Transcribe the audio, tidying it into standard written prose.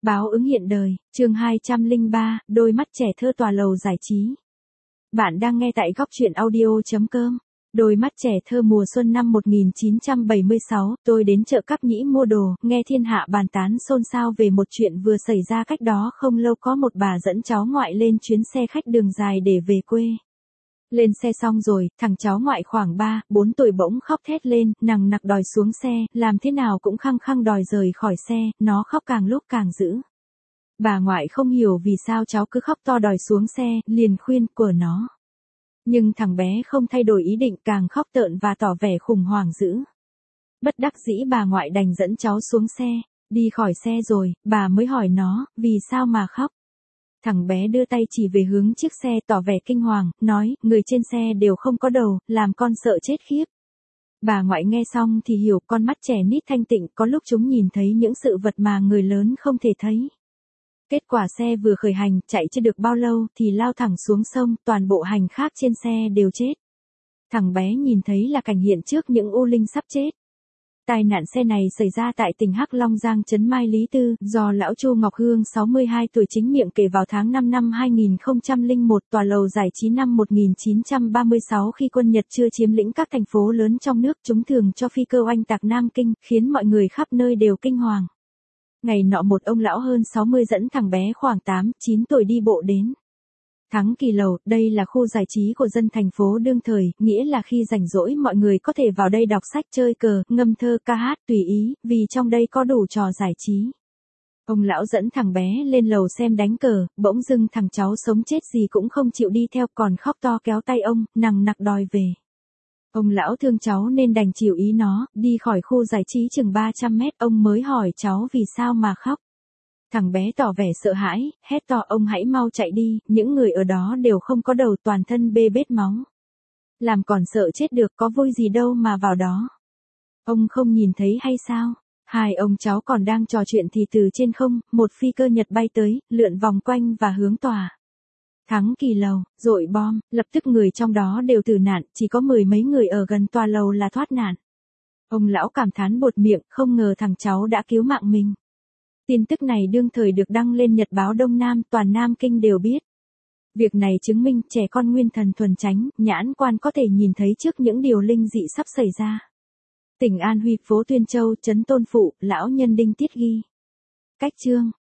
Báo ứng hiện đời, chương 203, đôi mắt trẻ thơ tòa lầu giải trí. Bạn đang nghe tại góc truyện audio.com. Đôi mắt trẻ thơ mùa xuân năm 1976, tôi đến chợ Cáp Nhĩ mua đồ, nghe thiên hạ bàn tán xôn xao về một chuyện vừa xảy ra cách đó không lâu. Có một bà dẫn cháu ngoại lên chuyến xe khách đường dài để về quê. Lên xe xong rồi, thằng cháu ngoại khoảng 3-4 tuổi bỗng khóc thét lên, nằng nặc đòi xuống xe, làm thế nào cũng khăng khăng đòi rời khỏi xe, nó khóc càng lúc càng dữ. Bà ngoại không hiểu vì sao cháu cứ khóc to đòi xuống xe, liền khuyên của nó. Nhưng thằng bé không thay đổi ý định, càng khóc tợn và tỏ vẻ khủng hoảng dữ. Bất đắc dĩ bà ngoại đành dẫn cháu xuống xe, đi khỏi xe rồi, bà mới hỏi nó, vì sao mà khóc. Thằng bé đưa tay chỉ về hướng chiếc xe tỏ vẻ kinh hoàng, nói, người trên xe đều không có đầu, làm con sợ chết khiếp. Bà ngoại nghe xong thì hiểu, con mắt trẻ nít thanh tịnh, có lúc chúng nhìn thấy những sự vật mà người lớn không thể thấy. Kết quả xe vừa khởi hành, chạy chưa được bao lâu thì lao thẳng xuống sông, toàn bộ hành khách trên xe đều chết. Thằng bé nhìn thấy là cảnh hiện trước những u linh sắp chết. Tai nạn xe này xảy ra tại tỉnh Hắc Long Giang trấn Mai Lý Tư, do lão Chu Ngọc Hương 62 tuổi chính miệng kể vào tháng 5 năm 2001, tòa lầu giải trí năm 1936 khi quân Nhật chưa chiếm lĩnh các thành phố lớn trong nước, chúng thường cho phi cơ oanh tạc Nam Kinh, khiến mọi người khắp nơi đều kinh hoàng. Ngày nọ một ông lão hơn 60 dẫn thằng bé khoảng 8-9 tuổi đi bộ đến Thắng Kỳ Lầu. Đây là khu giải trí của dân thành phố đương thời, nghĩa là khi rảnh rỗi mọi người có thể vào đây đọc sách, chơi cờ, ngâm thơ, ca hát tùy ý, vì trong đây có đủ trò giải trí. Ông lão dẫn thằng bé lên lầu xem đánh cờ, bỗng dưng thằng cháu sống chết gì cũng không chịu đi theo, còn khóc to kéo tay ông, nằng nặc đòi về. Ông lão thương cháu nên đành chịu ý nó, đi khỏi khu giải trí chừng 300 mét, ông mới hỏi cháu vì sao mà khóc. Thằng bé tỏ vẻ sợ hãi, hét to, ông hãy mau chạy đi, những người ở đó đều không có đầu, toàn thân bê bết máu. Làm còn sợ chết được, có vui gì đâu mà vào đó. Ông không nhìn thấy hay sao? Hai ông cháu còn đang trò chuyện thì từ trên không, một phi cơ Nhật bay tới, lượn vòng quanh và hướng tòa Thắng Kỳ Lầu, dội bom, lập tức người trong đó đều tử nạn, chỉ có 10 mấy người ở gần tòa lầu là thoát nạn. Ông lão cảm thán buột miệng, không ngờ thằng cháu đã cứu mạng mình. Tin tức này đương thời được đăng lên Nhật báo Đông Nam, toàn Nam Kinh đều biết. Việc này chứng minh trẻ con nguyên thần thuần chánh, nhãn quan có thể nhìn thấy trước những điều linh dị sắp xảy ra. Tỉnh An Huy, phố Tuyên Châu, trấn Tôn Phụ, lão nhân Đinh Tiết ghi. Cách chương